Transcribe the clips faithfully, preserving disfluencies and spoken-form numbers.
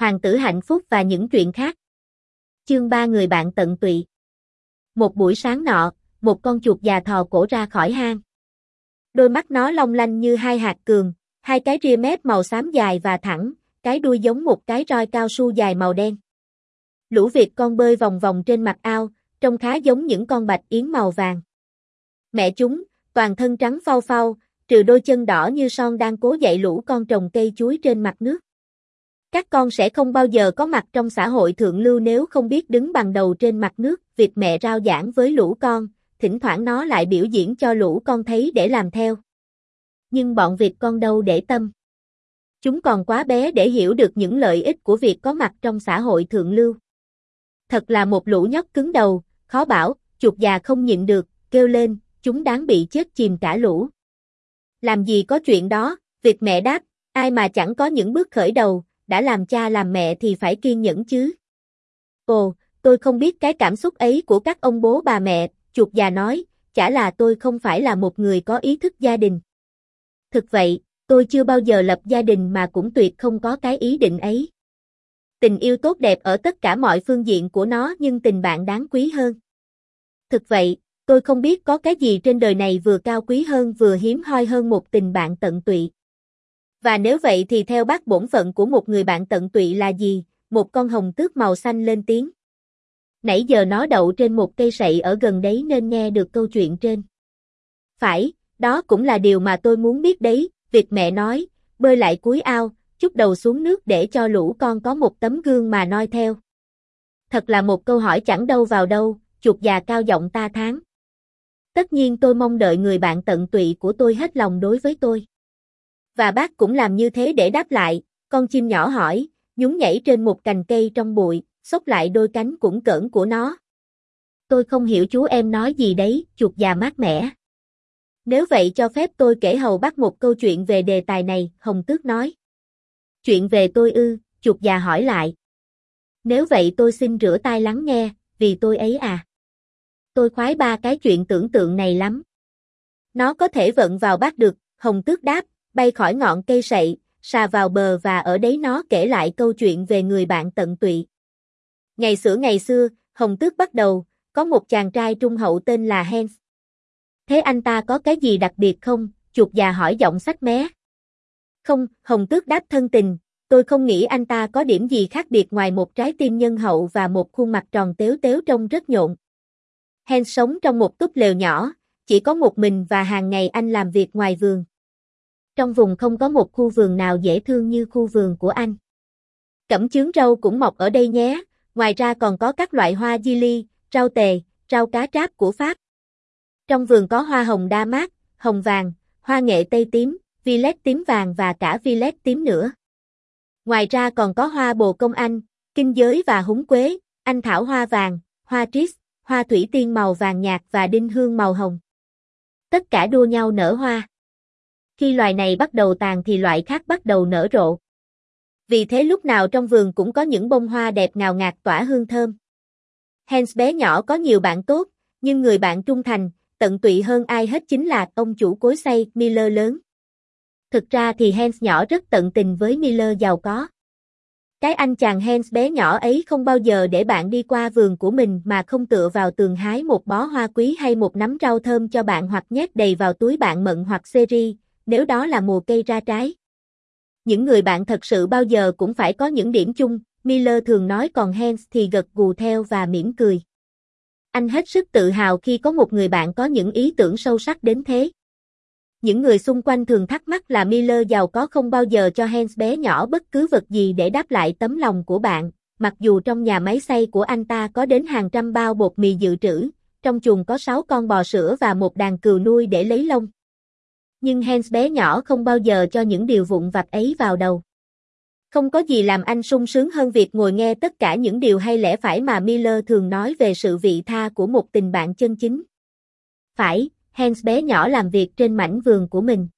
hoàng tử hạnh phúc và những chuyện khác. Chương ba Người bạn tận tụy. Một buổi sáng nọ, một con chuột già thò cổ ra khỏi hang. Đôi mắt nó long lanh như hai hạt cườm, hai cái ria mép màu xám dài và thẳng, cái đuôi giống một cái roi cao su dài màu đen. Lũ vịt con bơi vòng vòng trên mặt ao, trông khá giống những con bạch yến màu vàng. Mẹ chúng, toàn thân trắng phau phau, trừ đôi chân đỏ như son đang cố dạy lũ con trồng cây chuối trên mặt nước. Các con sẽ không bao giờ có mặt trong xã hội thượng lưu nếu không biết đứng bằng đầu trên mặt nước, vịt mẹ rao giảng với lũ con, thỉnh thoảng nó lại biểu diễn cho lũ con thấy để làm theo. Nhưng bọn vịt con đâu để tâm. Chúng còn quá bé để hiểu được những lợi ích của việc có mặt trong xã hội thượng lưu. Thật là một lũ nhóc cứng đầu, khó bảo, chuột già không nhịn được, kêu lên, chúng đáng bị chết chìm cả lũ. Làm gì có chuyện đó, vịt mẹ đáp, ai mà chẳng có những bước khởi đầu, đã làm cha làm mẹ thì phải kiên nhẫn chứ. Ồ, tôi không biết cái cảm xúc ấy của các ông bố bà mẹ, chuột già nói, chả là tôi không phải là một người có ý thức gia đình. Thực vậy, tôi chưa bao giờ lập gia đình mà cũng tuyệt không có cái ý định ấy. Tình yêu tốt đẹp ở tất cả mọi phương diện của nó nhưng tình bạn đáng quý hơn. Thực vậy, tôi không biết có cái gì trên đời này vừa cao quý hơn vừa hiếm hoi hơn một tình bạn tận tụy. Và nếu vậy thì theo bác bổn phận của một người bạn tận tụy là gì? Một con hồng tước màu xanh lên tiếng. Nãy giờ nó đậu trên một cây sậy ở gần đấy nên nghe được câu chuyện trên. Phải, đó cũng là điều mà tôi muốn biết đấy, vịt mẹ nói, bơi lại cuối ao, chúc đầu xuống nước để cho lũ con có một tấm gương mà noi theo. Thật là một câu hỏi chẳng đâu vào đâu, chuột già cao giọng ta thán. Tất nhiên tôi mong đợi người bạn tận tụy của tôi hết lòng đối với tôi. Và bác cũng làm như thế để đáp lại, con chim nhỏ hỏi, nhún nhảy trên một cành cây trong bụi, xốc lại đôi cánh cũng cỡn của nó. Tôi không hiểu chú em nói gì đấy, chuột già mát mẻ. Nếu vậy cho phép tôi kể hầu bác một câu chuyện về đề tài này, hồng tước nói. Chuyện về tôi ư, chuột già hỏi lại. Nếu vậy tôi xin rửa tai lắng nghe, vì tôi ấy à. Tôi khoái ba cái chuyện tưởng tượng này lắm. Nó có thể vận vào bác được, hồng tước đáp, bay khỏi ngọn cây sậy, xà vào bờ và ở đấy nó kể lại câu chuyện về người bạn tận tụy. Ngày xưa ngày xưa, hồng tước bắt đầu, có một chàng trai trung hậu tên là Hans. Thế anh ta có cái gì đặc biệt không? Chuột già hỏi giọng sách mé. Không, hồng tước đáp thân tình, tôi không nghĩ anh ta có điểm gì khác biệt ngoài một trái tim nhân hậu và một khuôn mặt tròn tếu tếu trông rất nhộn. Hans sống trong một túp lều nhỏ, chỉ có một mình và hàng ngày anh làm việc ngoài vườn. Trong vùng không có một khu vườn nào dễ thương như khu vườn của anh. Cẩm chướng rau cũng mọc ở đây nhé, ngoài ra còn có các loại hoa di ly, rau tề, rau cá tráp của Pháp. Trong vườn có hoa hồng đa mát, hồng vàng, hoa nghệ tây tím, violet tím vàng và cả violet tím nữa. Ngoài ra còn có hoa bồ công anh, kinh giới và húng quế, anh thảo hoa vàng, hoa tris, hoa thủy tiên màu vàng nhạt và đinh hương màu hồng. Tất cả đua nhau nở hoa. Khi loài này bắt đầu tàn thì loại khác bắt đầu nở rộ. Vì thế lúc nào trong vườn cũng có những bông hoa đẹp ngào ngạt tỏa hương thơm. Hans bé nhỏ có nhiều bạn tốt, nhưng người bạn trung thành, tận tụy hơn ai hết chính là ông chủ cối xay Miller lớn. Thực ra thì Hans nhỏ rất tận tình với Miller giàu có. Cái anh chàng Hans bé nhỏ ấy không bao giờ để bạn đi qua vườn của mình mà không tựa vào tường hái một bó hoa quý hay một nắm rau thơm cho bạn hoặc nhét đầy vào túi bạn mận hoặc seri, nếu đó là mùa cây ra trái. Những người bạn thật sự bao giờ cũng phải có những điểm chung, Miller thường nói còn Hans thì gật gù theo và mỉm cười. Anh hết sức tự hào khi có một người bạn có những ý tưởng sâu sắc đến thế. Những người xung quanh thường thắc mắc là Miller giàu có không bao giờ cho Hans bé nhỏ bất cứ vật gì để đáp lại tấm lòng của bạn, mặc dù trong nhà máy xay của anh ta có đến hàng trăm bao bột mì dự trữ, trong chuồng có sáu con bò sữa và một đàn cừu nuôi để lấy lông. Nhưng Hans bé nhỏ không bao giờ cho những điều vụn vặt ấy vào đầu. Không có gì làm anh sung sướng hơn việc ngồi nghe tất cả những điều hay lẽ phải mà Miller thường nói về sự vị tha của một tình bạn chân chính. Phải, Hans bé nhỏ làm việc trên mảnh vườn của mình.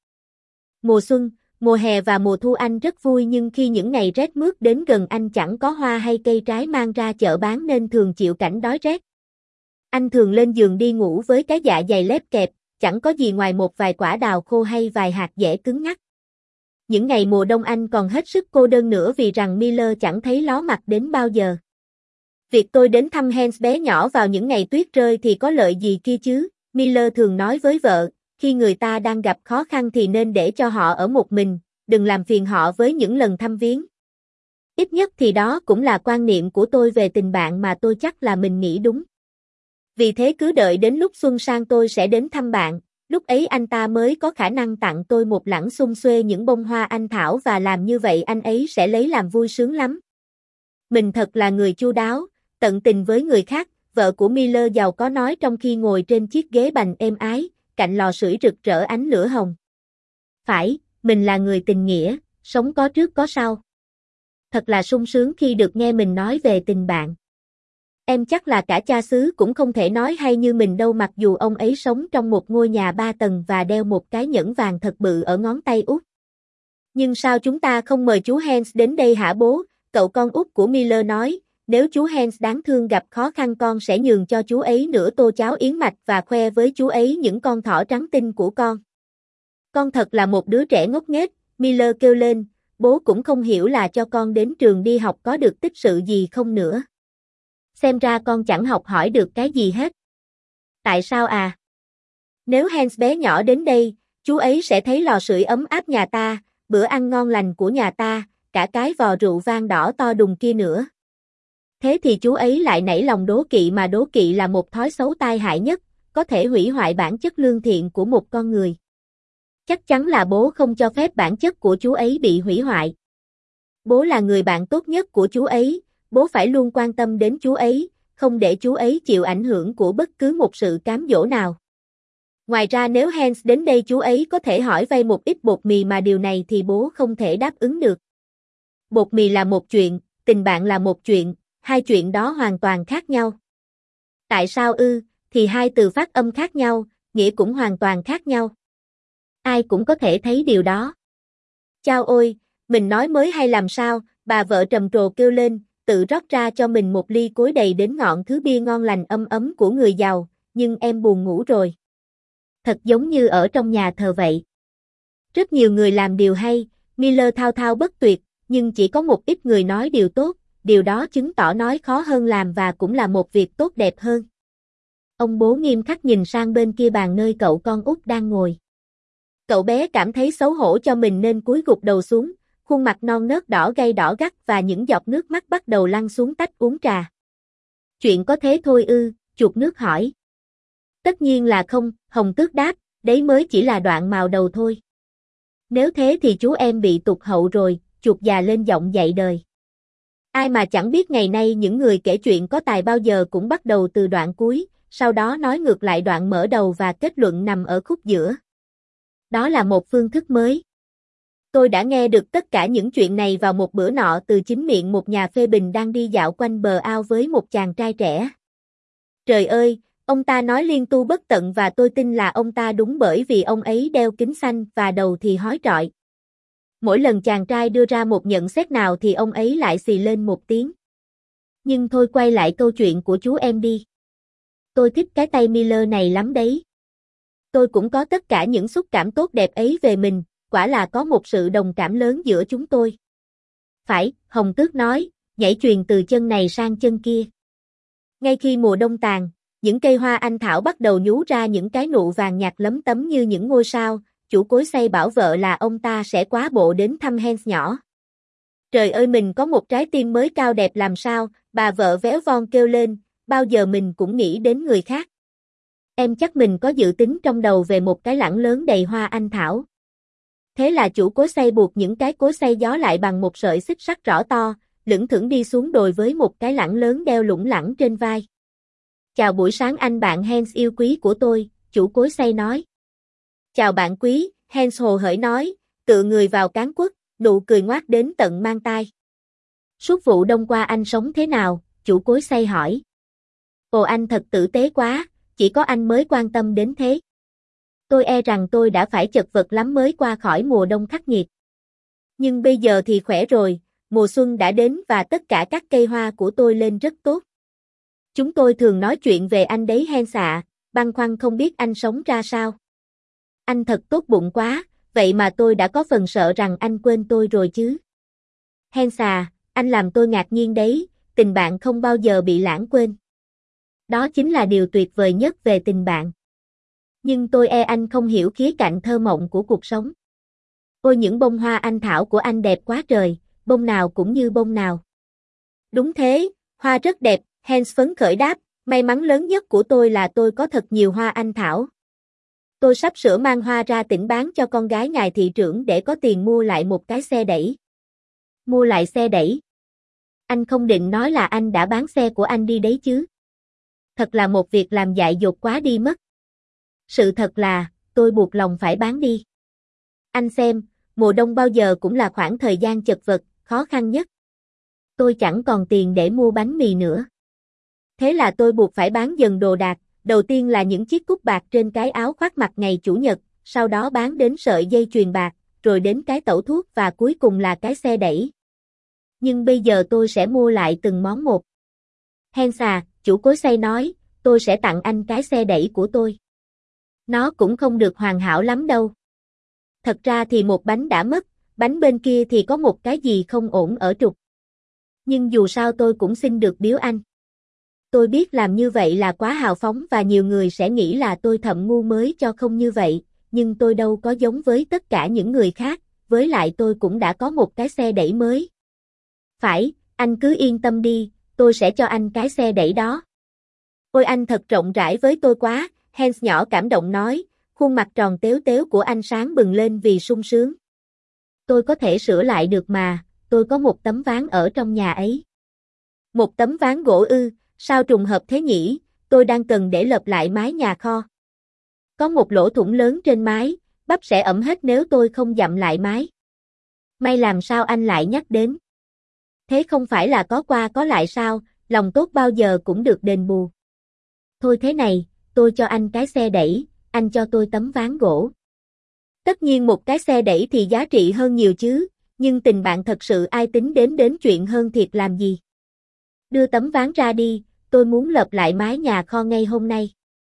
Mùa xuân, mùa hè và mùa thu anh rất vui nhưng khi những ngày rét mướt đến gần anh chẳng có hoa hay cây trái mang ra chợ bán nên thường chịu cảnh đói rét. Anh thường lên giường đi ngủ với cái dạ dày lép kẹp, chẳng có gì ngoài một vài quả đào khô hay vài hạt dẻ cứng ngắc. Những ngày mùa đông anh còn hết sức cô đơn nữa vì rằng Miller chẳng thấy ló mặt đến bao giờ. Việc tôi đến thăm Hans bé nhỏ vào những ngày tuyết rơi thì có lợi gì kia chứ, Miller thường nói với vợ, khi người ta đang gặp khó khăn thì nên để cho họ ở một mình, đừng làm phiền họ với những lần thăm viếng. Ít nhất thì đó cũng là quan niệm của tôi về tình bạn mà tôi chắc là mình nghĩ đúng. Vì thế cứ đợi đến lúc xuân sang tôi sẽ đến thăm bạn, lúc ấy anh ta mới có khả năng tặng tôi một lẵng xum xuê những bông hoa anh thảo và làm như vậy anh ấy sẽ lấy làm vui sướng lắm. Mình thật là người chu đáo, tận tình với người khác, vợ của Miller giàu có nói trong khi ngồi trên chiếc ghế bành êm ái, cạnh lò sưởi rực rỡ ánh lửa hồng. Phải, mình là người tình nghĩa, sống có trước có sau. Thật là sung sướng khi được nghe mình nói về tình bạn. Em chắc là cả cha xứ cũng không thể nói hay như mình đâu mặc dù ông ấy sống trong một ngôi nhà ba tầng và đeo một cái nhẫn vàng thật bự ở ngón tay út. Nhưng sao chúng ta không mời chú Hans đến đây hả bố? Cậu con út của Miller nói, nếu chú Hans đáng thương gặp khó khăn con sẽ nhường cho chú ấy nửa tô cháo yến mạch và khoe với chú ấy những con thỏ trắng tinh của con. Con thật là một đứa trẻ ngốc nghếch, Miller kêu lên, bố cũng không hiểu là cho con đến trường đi học có được tích sự gì không nữa. Xem ra con chẳng học hỏi được cái gì hết. Tại sao à? Nếu Hans bé nhỏ đến đây, chú ấy sẽ thấy lò sưởi ấm áp nhà ta, bữa ăn ngon lành của nhà ta, cả cái vò rượu vang đỏ to đùng kia nữa. Thế thì chú ấy lại nảy lòng đố kỵ mà đố kỵ là một thói xấu tai hại nhất, có thể hủy hoại bản chất lương thiện của một con người. Chắc chắn là bố không cho phép bản chất của chú ấy bị hủy hoại. Bố là người bạn tốt nhất của chú ấy, bố phải luôn quan tâm đến chú ấy, không để chú ấy chịu ảnh hưởng của bất cứ một sự cám dỗ nào. Ngoài ra nếu Hans đến đây chú ấy có thể hỏi vay một ít bột mì mà điều này thì bố không thể đáp ứng được. Bột mì là một chuyện, tình bạn là một chuyện, hai chuyện đó hoàn toàn khác nhau. Tại sao ư, thì hai từ phát âm khác nhau, nghĩa cũng hoàn toàn khác nhau. Ai cũng có thể thấy điều đó. Chao ôi, mình nói mới hay làm sao, bà vợ trầm trồ kêu lên, tự rót ra cho mình một ly cối đầy đến ngọn thứ bia ngon lành ấm ấm của người giàu, nhưng em buồn ngủ rồi. Thật giống như ở trong nhà thờ vậy. Rất nhiều người làm điều hay, Miller thao thao bất tuyệt, nhưng chỉ có một ít người nói điều tốt, điều đó chứng tỏ nói khó hơn làm và cũng là một việc tốt đẹp hơn. Ông bố nghiêm khắc nhìn sang bên kia bàn nơi cậu con út đang ngồi. Cậu bé cảm thấy xấu hổ cho mình nên cúi gục đầu xuống, khuôn mặt non nớt đỏ gay đỏ gắt và những giọt nước mắt bắt đầu lăn xuống tách uống trà. Chuyện có thế thôi ư, chuột nước hỏi. Tất nhiên là không, Hồng Tước đáp, đấy mới chỉ là đoạn mào đầu thôi. Nếu thế thì chú em bị tụt hậu rồi, chuột già lên giọng dạy đời. Ai mà chẳng biết ngày nay những người kể chuyện có tài bao giờ cũng bắt đầu từ đoạn cuối, sau đó nói ngược lại đoạn mở đầu và kết luận nằm ở khúc giữa. Đó là một phương thức mới. Tôi đã nghe được tất cả những chuyện này vào một bữa nọ từ chính miệng một nhà phê bình đang đi dạo quanh bờ ao với một chàng trai trẻ. Trời ơi, ông ta nói liên tu bất tận và tôi tin là ông ta đúng bởi vì ông ấy đeo kính xanh và đầu thì hói trọi. Mỗi lần chàng trai đưa ra một nhận xét nào thì ông ấy lại xì lên một tiếng. Nhưng thôi quay lại câu chuyện của chú em đi. Tôi thích cái tay Miller này lắm đấy. Tôi cũng có tất cả những xúc cảm tốt đẹp ấy về mình, quả là có một sự đồng cảm lớn giữa chúng tôi. Phải, Hồng Tước nói, nhảy chuyền từ chân này sang chân kia. Ngay khi mùa đông tàn, những cây hoa anh thảo bắt đầu nhú ra những cái nụ vàng nhạt lấm tấm như những ngôi sao, chủ cối xay bảo vợ là ông ta sẽ quá bộ đến thăm Hans nhỏ. Trời ơi mình có một trái tim mới cao đẹp làm sao, bà vợ véo von kêu lên, bao giờ mình cũng nghĩ đến người khác. Em chắc mình có dự tính trong đầu về một cái lẵng lớn đầy hoa anh thảo. Thế là chủ cối xay buộc những cái cối xay gió lại bằng một sợi xích sắt rõ to, lững thững đi xuống đồi với một cái lẵng lớn đeo lủng lẳng trên vai. Chào buổi sáng anh bạn Hans yêu quý của tôi, chủ cối xay nói. Chào bạn quý, Hans hồ hởi nói, tựa người vào cán quất, nụ cười ngoác đến tận mang tai. Suốt vụ đông qua anh sống thế nào, chủ cối xay hỏi. Ồ anh thật tử tế quá, chỉ có anh mới quan tâm đến thế. Tôi e rằng tôi đã phải chật vật lắm mới qua khỏi mùa đông khắc nghiệt. Nhưng bây giờ thì khỏe rồi, mùa xuân đã đến và tất cả các cây hoa của tôi lên rất tốt. Chúng tôi thường nói chuyện về anh đấy Hans ạ, băn khoăn không biết anh sống ra sao. Anh thật tốt bụng quá, vậy mà tôi đã có phần sợ rằng anh quên tôi rồi chứ. Hans à, anh làm tôi ngạc nhiên đấy, tình bạn không bao giờ bị lãng quên. Đó chính là điều tuyệt vời nhất về tình bạn. Nhưng tôi e anh không hiểu khía cạnh thơ mộng của cuộc sống. Ôi những bông hoa anh thảo của anh đẹp quá trời, bông nào cũng như bông nào. Đúng thế, hoa rất đẹp, Hans phấn khởi đáp, may mắn lớn nhất của tôi là tôi có thật nhiều hoa anh thảo. Tôi sắp sửa mang hoa ra tỉnh bán cho con gái ngài thị trưởng để có tiền mua lại một cái xe đẩy. Mua lại xe đẩy? Anh không định nói là anh đã bán xe của anh đi đấy chứ? Thật là một việc làm dại dột quá đi mất. Sự thật là, tôi buộc lòng phải bán đi. Anh xem, mùa đông bao giờ cũng là khoảng thời gian chật vật, khó khăn nhất. Tôi chẳng còn tiền để mua bánh mì nữa. Thế là tôi buộc phải bán dần đồ đạc, đầu tiên là những chiếc cúc bạc trên cái áo khoác mặc ngày Chủ nhật, sau đó bán đến sợi dây chuyền bạc, rồi đến cái tẩu thuốc và cuối cùng là cái xe đẩy. Nhưng bây giờ tôi sẽ mua lại từng món một. Hans à, chủ cối xay nói, tôi sẽ tặng anh cái xe đẩy của tôi. Nó cũng không được hoàn hảo lắm đâu. Thật ra thì một bánh đã mất, bánh bên kia thì có một cái gì không ổn ở trục. Nhưng dù sao tôi cũng xin được biếu anh. Tôi biết làm như vậy là quá hào phóng và nhiều người sẽ nghĩ là tôi thậm ngu mới cho không như vậy, nhưng tôi đâu có giống với tất cả những người khác, với lại tôi cũng đã có một cái xe đẩy mới. Phải, anh cứ yên tâm đi, tôi sẽ cho anh cái xe đẩy đó. Ôi anh thật rộng rãi với tôi quá, Hans nhỏ cảm động nói, khuôn mặt tròn tếu tếu của anh sáng bừng lên vì sung sướng. Tôi có thể sửa lại được mà, tôi có một tấm ván ở trong nhà ấy. Một tấm ván gỗ ư, sao trùng hợp thế nhỉ, tôi đang cần để lợp lại mái nhà kho. Có một lỗ thủng lớn trên mái, bắp sẽ ẩm hết nếu tôi không dặm lại mái. May làm sao anh lại nhắc đến. Thế không phải là có qua có lại sao, lòng tốt bao giờ cũng được đền bù. Thôi thế này, tôi cho anh cái xe đẩy, anh cho tôi tấm ván gỗ. Tất nhiên một cái xe đẩy thì giá trị hơn nhiều chứ, nhưng tình bạn thật sự ai tính đến đến chuyện hơn thiệt làm gì. Đưa tấm ván ra đi, tôi muốn lợp lại mái nhà kho ngay hôm nay.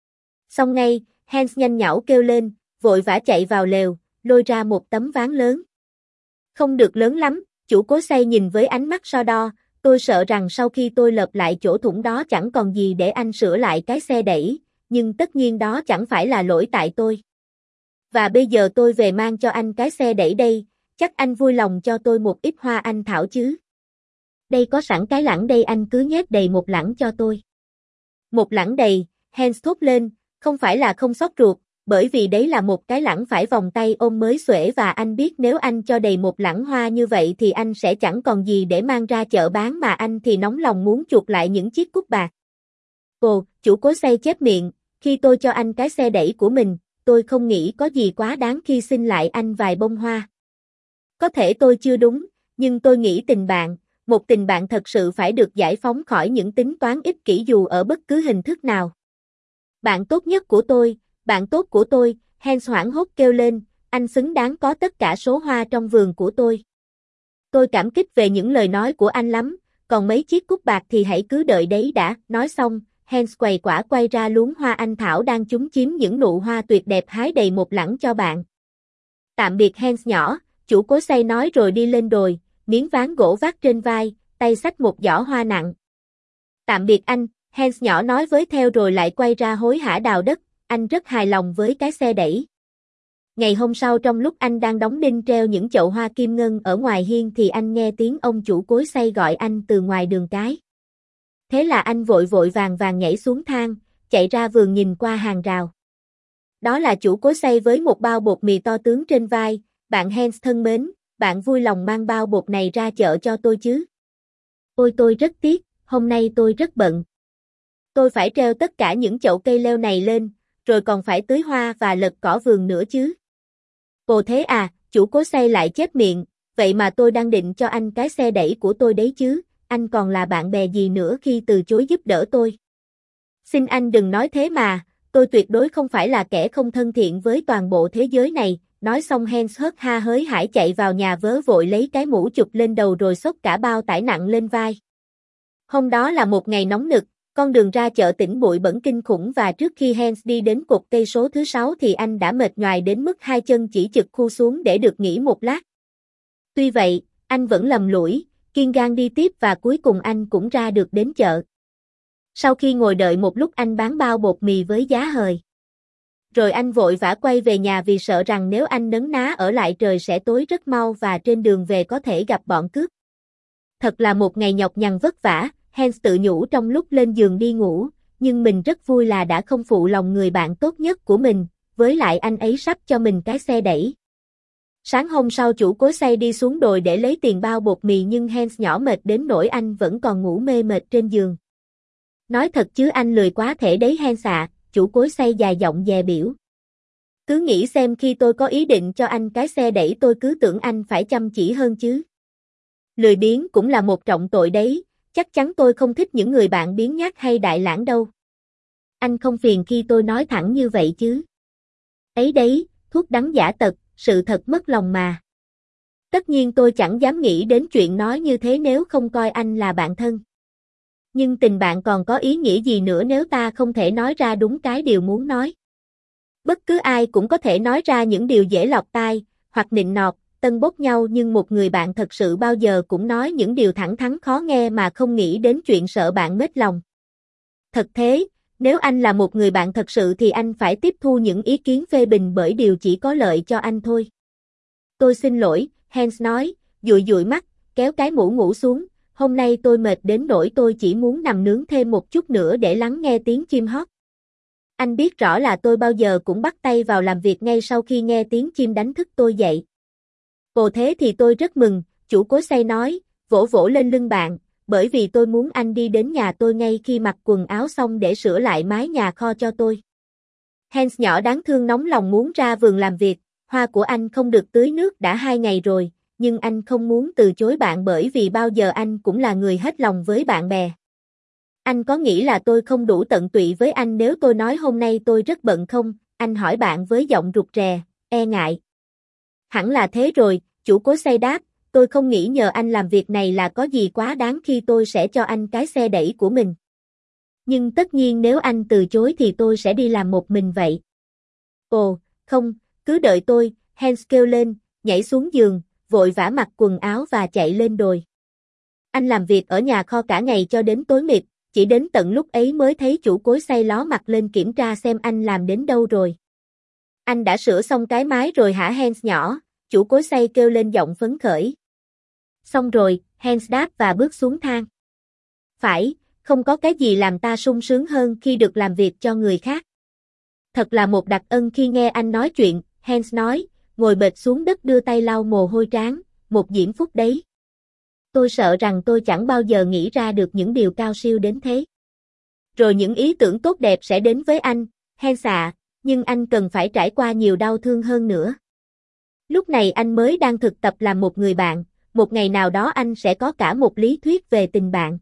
Xong ngay, Hans nhanh nhảu kêu lên, vội vã chạy vào lều, lôi ra một tấm ván lớn. Không được lớn lắm, chủ cối xay nhìn với ánh mắt so đo, tôi sợ rằng sau khi tôi lợp lại chỗ thủng đó chẳng còn gì để anh sửa lại cái xe đẩy, nhưng tất nhiên đó chẳng phải là lỗi tại tôi. Và bây giờ tôi về mang cho anh cái xe đẩy đây, chắc anh vui lòng cho tôi một ít hoa anh thảo chứ. Đây có sẵn cái lẵng đây anh cứ nhét đầy một lẵng cho tôi. Một lẵng đầy, Hans thốt lên, không phải là không xót ruột, bởi vì đấy là một cái lẵng phải vòng tay ôm mới xuể và anh biết nếu anh cho đầy một lẵng hoa như vậy thì anh sẽ chẳng còn gì để mang ra chợ bán mà anh thì nóng lòng muốn chuộc lại những chiếc cúc bạc. Ồ, chủ cối xay chép miệng, khi tôi cho anh cái xe đẩy của mình, tôi không nghĩ có gì quá đáng khi xin lại anh vài bông hoa. Có thể tôi chưa đúng, nhưng tôi nghĩ tình bạn, một tình bạn thật sự phải được giải phóng khỏi những tính toán ích kỷ dù ở bất cứ hình thức nào. Bạn tốt nhất của tôi, bạn tốt của tôi, Hans hoảng hốt kêu lên, anh xứng đáng có tất cả số hoa trong vườn của tôi. Tôi cảm kích về những lời nói của anh lắm, còn mấy chiếc cúc bạc thì hãy cứ đợi đấy đã, nói xong, Hans quầy quả quay ra luống hoa anh thảo đang chúm chím những nụ hoa tuyệt đẹp hái đầy một lẵng cho bạn. Tạm biệt Hans nhỏ, chủ cối xay nói rồi đi lên đồi, miếng ván gỗ vác trên vai, tay xách một giỏ hoa nặng. Tạm biệt anh, Hans nhỏ nói với theo rồi lại quay ra hối hả đào đất, anh rất hài lòng với cái xe đẩy. Ngày hôm sau trong lúc anh đang đóng đinh treo những chậu hoa kim ngân ở ngoài hiên thì anh nghe tiếng ông chủ cối xay gọi anh từ ngoài đường cái. Thế là anh vội vội vàng vàng nhảy xuống thang, chạy ra vườn nhìn qua hàng rào. Đó là chủ cối xay với một bao bột mì to tướng trên vai, bạn Hans thân mến, bạn vui lòng mang bao bột này ra chợ cho tôi chứ? Ôi tôi rất tiếc, hôm nay tôi rất bận. Tôi phải treo tất cả những chậu cây leo này lên, rồi còn phải tưới hoa và lật cỏ vườn nữa chứ. Ồ thế à, chủ cối xay lại chép miệng, vậy mà tôi đang định cho anh cái xe đẩy của tôi đấy chứ, anh còn là bạn bè gì nữa khi từ chối giúp đỡ tôi. Xin anh đừng nói thế mà, tôi tuyệt đối không phải là kẻ không thân thiện với toàn bộ thế giới này, nói xong Hans hớt ha hớt hải chạy vào nhà vớ vội lấy cái mũ chụp lên đầu rồi xốc cả bao tải nặng lên vai. Hôm đó là một ngày nóng nực, Con đường ra chợ tỉnh bụi bẩn kinh khủng và trước khi Hans đi đến cột cây số thứ sáu thì anh đã mệt nhoài đến mức hai chân chỉ chực khu xuống để được nghỉ một lát. Tuy vậy, anh vẫn lầm lũi, kiên gan đi tiếp và cuối cùng anh cũng ra được đến chợ. Sau khi ngồi đợi một lúc anh bán bao bột mì với giá hời. Rồi anh vội vã quay về nhà vì sợ rằng nếu anh nấn ná ở lại trời sẽ tối rất mau và trên đường về có thể gặp bọn cướp. Thật là một ngày nhọc nhằn vất vả, Hans tự nhủ trong lúc lên giường đi ngủ, nhưng mình rất vui là đã không phụ lòng người bạn tốt nhất của mình, với lại anh ấy sắp cho mình cái xe đẩy. Sáng hôm sau chủ cối xay đi xuống đồi để lấy tiền bao bột mì nhưng Hans nhỏ mệt đến nỗi anh vẫn còn ngủ mê mệt trên giường. Nói thật chứ anh lười quá thể đấy Hans ạ, chủ cối xay dài giọng dè biểu. Cứ nghĩ xem khi tôi có ý định cho anh cái xe đẩy tôi cứ tưởng anh phải chăm chỉ hơn chứ. Lười biếng cũng là một trọng tội đấy, chắc chắn tôi không thích những người bạn biếng nhác hay đại lãng đâu. Anh không phiền khi tôi nói thẳng như vậy chứ. Ấy đấy, thuốc đắng giả tật, sự thật mất lòng mà. Tất nhiên tôi chẳng dám nghĩ đến chuyện nói như thế nếu không coi anh là bạn thân. Nhưng tình bạn còn có ý nghĩa gì nữa nếu ta không thể nói ra đúng cái điều muốn nói. Bất cứ ai cũng có thể nói ra những điều dễ lọt tai, hoặc nịnh nọt, tân bốc nhau nhưng một người bạn thật sự bao giờ cũng nói những điều thẳng thắn khó nghe mà không nghĩ đến chuyện sợ bạn mếch lòng. Thật thế, nếu anh là một người bạn thật sự thì anh phải tiếp thu những ý kiến phê bình bởi điều chỉ có lợi cho anh thôi. Tôi xin lỗi, Hans nói, dụi dụi mắt, kéo cái mũ ngủ xuống, hôm nay tôi mệt đến nỗi tôi chỉ muốn nằm nướng thêm một chút nữa để lắng nghe tiếng chim hót. Anh biết rõ là tôi bao giờ cũng bắt tay vào làm việc ngay sau khi nghe tiếng chim đánh thức tôi dậy. Ồ thế thì tôi rất mừng, chủ cối xay nói, vỗ vỗ lên lưng bạn, bởi vì tôi muốn anh đi đến nhà tôi ngay khi mặc quần áo xong để sửa lại mái nhà kho cho tôi. Hans nhỏ đáng thương nóng lòng muốn ra vườn làm việc, hoa của anh không được tưới nước đã hai ngày rồi, nhưng anh không muốn từ chối bạn bởi vì bao giờ anh cũng là người hết lòng với bạn bè. Anh có nghĩ là tôi không đủ tận tụy với anh nếu tôi nói hôm nay tôi rất bận không? Anh hỏi bạn với giọng rụt rè, e ngại. Hẳn là thế rồi, chủ cối xay đáp, tôi không nghĩ nhờ anh làm việc này là có gì quá đáng khi tôi sẽ cho anh cái xe đẩy của mình. Nhưng tất nhiên nếu anh từ chối thì tôi sẽ đi làm một mình vậy. Ồ, không, cứ đợi tôi, Hans kêu lên, nhảy xuống giường, vội vã mặc quần áo và chạy lên đồi. Anh làm việc ở nhà kho cả ngày cho đến tối mịt, chỉ đến tận lúc ấy mới thấy chủ cối xay ló mặt lên kiểm tra xem anh làm đến đâu rồi. Anh đã sửa xong cái mái rồi hả Hans nhỏ, chủ cối xay kêu lên giọng phấn khởi. Xong rồi, Hans đáp và bước xuống thang. Phải, không có cái gì làm ta sung sướng hơn khi được làm việc cho người khác. Thật là một đặc ân khi nghe anh nói chuyện, Hans nói, ngồi bệt xuống đất đưa tay lau mồ hôi trán, một diễm phúc đấy. Tôi sợ rằng tôi chẳng bao giờ nghĩ ra được những điều cao siêu đến thế. Rồi những ý tưởng tốt đẹp sẽ đến với anh, Hans ạ, nhưng anh cần phải trải qua nhiều đau thương hơn nữa. Lúc này anh mới đang thực tập làm một người bạn, một ngày nào đó anh sẽ có cả một lý thuyết về tình bạn.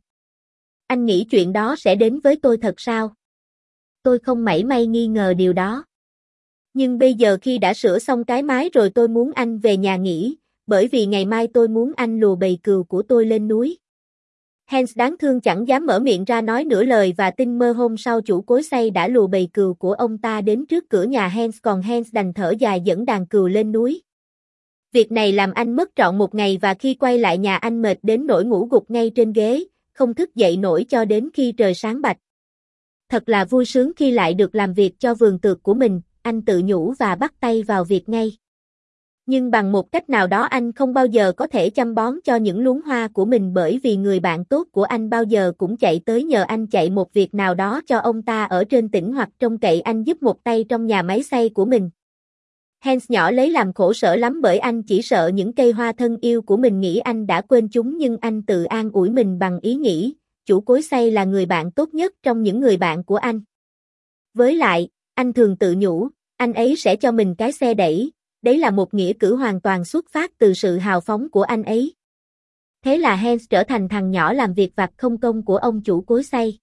Anh nghĩ chuyện đó sẽ đến với tôi thật sao? Tôi không mảy may nghi ngờ điều đó. Nhưng bây giờ khi đã sửa xong cái mái rồi tôi muốn anh về nhà nghỉ, bởi vì ngày mai tôi muốn anh lùa bầy cừu của tôi lên núi. Hans đáng thương chẳng dám mở miệng ra nói nửa lời và tinh mơ hôm sau chủ cối xay đã lùa bầy cừu của ông ta đến trước cửa nhà Hans còn Hans đành thở dài dẫn đàn cừu lên núi. Việc này làm anh mất trọn một ngày và khi quay lại nhà anh mệt đến nỗi ngủ gục ngay trên ghế, không thức dậy nổi cho đến khi trời sáng bạch. Thật là vui sướng khi lại được làm việc cho vườn tược của mình, anh tự nhủ và bắt tay vào việc ngay. Nhưng bằng một cách nào đó anh không bao giờ có thể chăm bón cho những luống hoa của mình bởi vì người bạn tốt của anh bao giờ cũng chạy tới nhờ anh chạy một việc nào đó cho ông ta ở trên tỉnh hoặc trông cậy anh giúp một tay trong nhà máy xay của mình. Hans nhỏ lấy làm khổ sở lắm bởi anh chỉ sợ những cây hoa thân yêu của mình nghĩ anh đã quên chúng nhưng anh tự an ủi mình bằng ý nghĩ, chủ cối xay là người bạn tốt nhất trong những người bạn của anh. Với lại, anh thường tự nhủ, anh ấy sẽ cho mình cái xe đẩy, đấy là một nghĩa cử hoàn toàn xuất phát từ sự hào phóng của anh ấy. Thế là Hans trở thành thằng nhỏ làm việc vặt không công của ông chủ cối xay.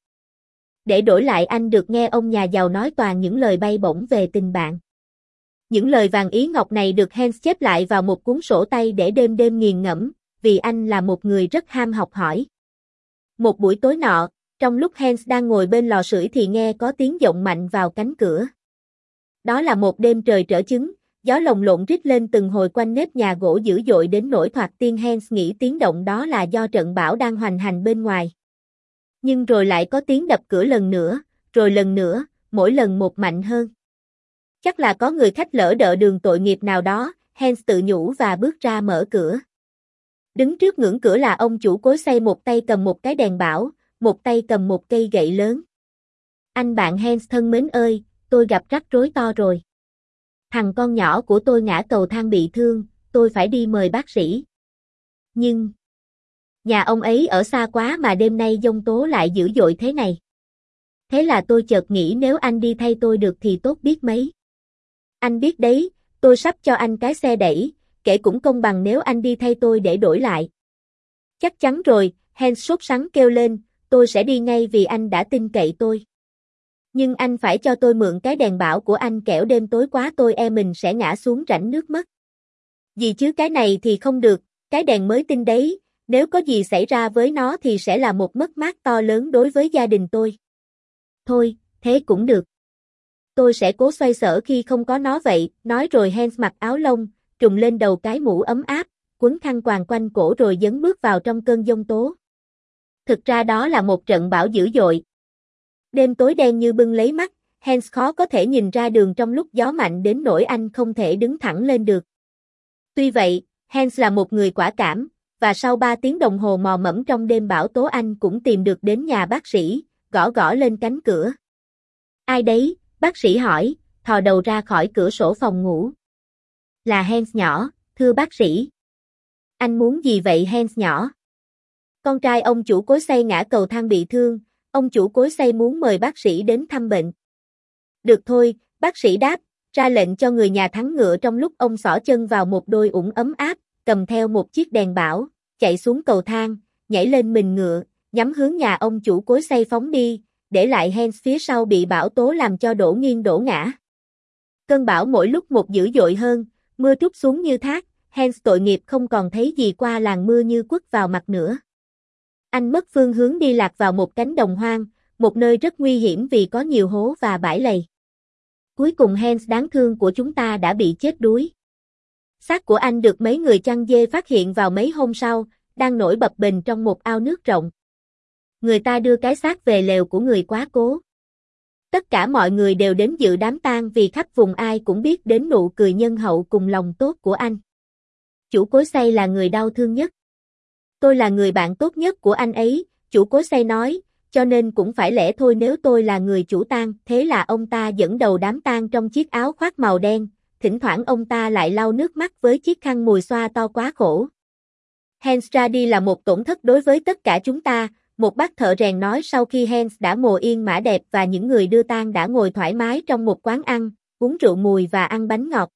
Để đổi lại anh được nghe ông nhà giàu nói toàn những lời bay bổng về tình bạn. Những lời vàng ý ngọc này được Hans chép lại vào một cuốn sổ tay để đêm đêm nghiền ngẫm, vì anh là một người rất ham học hỏi. Một buổi tối nọ, Trong lúc Hans đang ngồi bên lò sưởi thì nghe có tiếng động mạnh vào cánh cửa. Đó là một đêm trời trở chứng, gió lồng lộn rít lên từng hồi quanh nếp nhà gỗ dữ dội đến nỗi thoạt tiên Hans nghĩ tiếng động đó là do trận bão đang hoành hành bên ngoài. Nhưng rồi lại có tiếng đập cửa lần nữa, rồi lần nữa, mỗi lần một mạnh hơn. Chắc là có người khách lỡ đợ đường tội nghiệp nào đó, Hans tự nhủ và bước ra mở cửa. Đứng trước ngưỡng cửa là ông chủ cối xay, một tay cầm một cái đèn bão, một tay cầm một cây gậy lớn. Anh bạn Hans thân mến ơi, tôi gặp rắc rối to rồi. Thằng con nhỏ của tôi ngã cầu thang bị thương, tôi phải đi mời bác sĩ. Nhưng nhà ông ấy ở xa quá mà đêm nay giông tố lại dữ dội thế này. Thế là tôi chợt nghĩ nếu anh đi thay tôi được thì tốt biết mấy. Anh biết đấy, tôi sắp cho anh cái xe đẩy, kể cũng công bằng nếu anh đi thay tôi để đổi lại. Chắc chắn rồi, Hans sốt sắng kêu lên, tôi sẽ đi ngay vì anh đã tin cậy tôi. Nhưng anh phải cho tôi mượn cái đèn bão của anh, kẻo đêm tối quá tôi e mình sẽ ngã xuống rãnh nước mất. Gì chứ cái này thì không được, cái đèn mới tinh đấy, nếu có gì xảy ra với nó thì sẽ là một mất mát to lớn đối với gia đình tôi. Thôi, thế cũng được. Tôi sẽ cố xoay sở khi không có nó vậy, nói rồi Hans mặc áo lông, trùm lên đầu cái mũ ấm áp, quấn khăn quàng quanh cổ rồi dấn bước vào trong cơn giông tố. Thực ra đó là một trận bão dữ dội. Đêm tối đen như bưng lấy mắt, Hans khó có thể nhìn ra đường trong lúc gió mạnh đến nỗi anh không thể đứng thẳng lên được. Tuy vậy, Hans là một người quả cảm, và sau ba tiếng đồng hồ mò mẫm trong đêm bão tố anh cũng tìm được đến nhà bác sĩ, gõ gõ lên cánh cửa. Ai đấy? Bác sĩ hỏi, thò đầu ra khỏi cửa sổ phòng ngủ. Là Hans nhỏ, thưa bác sĩ. Anh muốn gì vậy Hans nhỏ? Con trai ông chủ cối xay ngã cầu thang bị thương, ông chủ cối xay muốn mời bác sĩ đến thăm bệnh. Được thôi, bác sĩ đáp, ra lệnh cho người nhà thắng ngựa trong lúc ông xỏ chân vào một đôi ủng ấm áp, cầm theo một chiếc đèn bão, chạy xuống cầu thang, nhảy lên mình ngựa, nhắm hướng nhà ông chủ cối xay phóng đi, để lại Hans phía sau bị bão tố làm cho đổ nghiêng đổ ngã. Cơn bão mỗi lúc một dữ dội hơn, mưa trút xuống như thác, Hans tội nghiệp không còn thấy gì qua làn mưa như quất vào mặt nữa. Anh mất phương hướng đi lạc vào một cánh đồng hoang, một nơi rất nguy hiểm vì có nhiều hố và bãi lầy. Cuối cùng Hans đáng thương của chúng ta đã bị chết đuối. Xác của anh được mấy người chăn dê phát hiện vào mấy hôm sau, đang nổi bập bềnh trong một ao nước rộng. Người ta đưa cái xác về lều của người quá cố. Tất cả mọi người đều đến dự đám tang vì khắp vùng ai cũng biết đến nụ cười nhân hậu cùng lòng tốt của anh. Chủ cối xay là người đau thương nhất. Tôi là người bạn tốt nhất của anh ấy, chủ cối xay nói, cho nên cũng phải lẽ thôi nếu tôi là người chủ tang. Thế là ông ta dẫn đầu đám tang trong chiếc áo khoác màu đen, thỉnh thoảng ông ta lại lau nước mắt với chiếc khăn mùi xoa to quá khổ. Hans ra đi là một tổn thất đối với tất cả chúng ta, một bác thợ rèn nói sau khi Hans đã mồ yên mã đẹp và những người đưa tang đã ngồi thoải mái trong một quán ăn, uống rượu mùi và ăn bánh ngọt.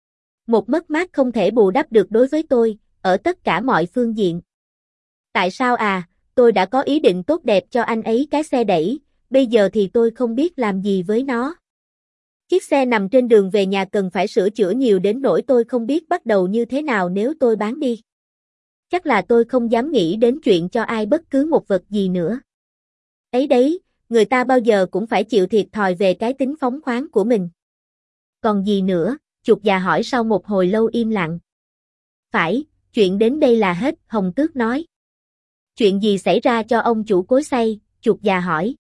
Một mất mát không thể bù đắp được đối với tôi, ở tất cả mọi phương diện. Tại sao à, tôi đã có ý định tốt đẹp cho anh ấy cái xe đẩy, bây giờ thì tôi không biết làm gì với nó. Chiếc xe nằm trên đường về nhà cần phải sửa chữa nhiều đến nỗi tôi không biết bắt đầu như thế nào nếu tôi bán đi. Chắc là tôi không dám nghĩ đến chuyện cho ai bất cứ một vật gì nữa. Ấy đấy, người ta bao giờ cũng phải chịu thiệt thòi về cái tính phóng khoáng của mình. Còn gì nữa, chuột già hỏi sau một hồi lâu im lặng. Phải, chuyện đến đây là hết, Hồng Tước nói. Chuyện gì xảy ra cho ông chủ cối xay, chuột già hỏi.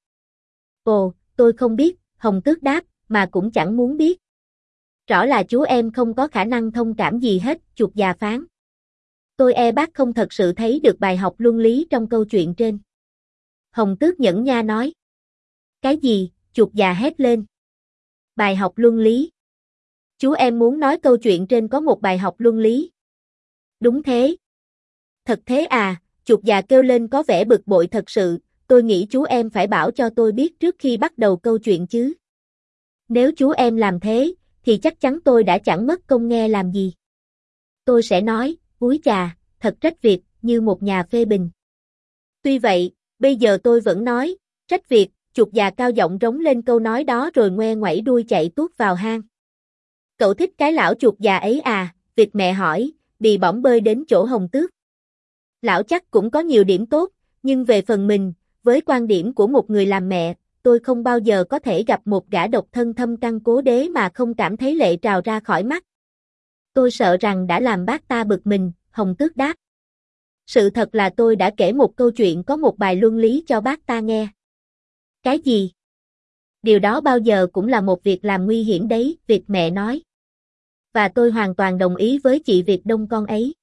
Ồ, tôi không biết, Hồng Tước đáp, mà cũng chẳng muốn biết. Rõ là chú em không có khả năng thông cảm gì hết, chuột già phán. Tôi e bác không thật sự thấy được bài học luân lý trong câu chuyện trên. Hồng Tước nhẫn nha nói. Cái gì, chuột già hét lên. Bài học luân lý. Chú em muốn nói câu chuyện trên có một bài học luân lý. Đúng thế. Thật thế à, chuột già kêu lên có vẻ bực bội thật sự, tôi nghĩ chú em phải bảo cho tôi biết trước khi bắt đầu câu chuyện chứ. Nếu chú em làm thế, thì chắc chắn tôi đã chẳng mất công nghe làm gì. Tôi sẽ nói, úi chà, thật trách việc, như một nhà phê bình. Tuy vậy, bây giờ tôi vẫn nói, trách việc, chuột già cao giọng rống lên câu nói đó rồi ngoe ngoẩy đuôi chạy tuốt vào hang. Cậu thích cái lão chuột già ấy à, vịt mẹ hỏi, bị bỏng bơi đến chỗ Hồng Tước. Lão chắc cũng có nhiều điểm tốt, nhưng về phần mình, Với quan điểm của một người làm mẹ, tôi không bao giờ có thể gặp một gã độc thân thâm căn cố đế mà không cảm thấy lệ trào ra khỏi mắt. Tôi sợ rằng đã làm bác ta bực mình, Hồng Tước đáp. Sự thật là tôi đã kể một câu chuyện có một bài luân lý cho bác ta nghe. Cái gì? Điều đó bao giờ cũng là một việc làm nguy hiểm đấy, Việt mẹ nói. Và tôi hoàn toàn đồng ý với chị Việt Đông con ấy.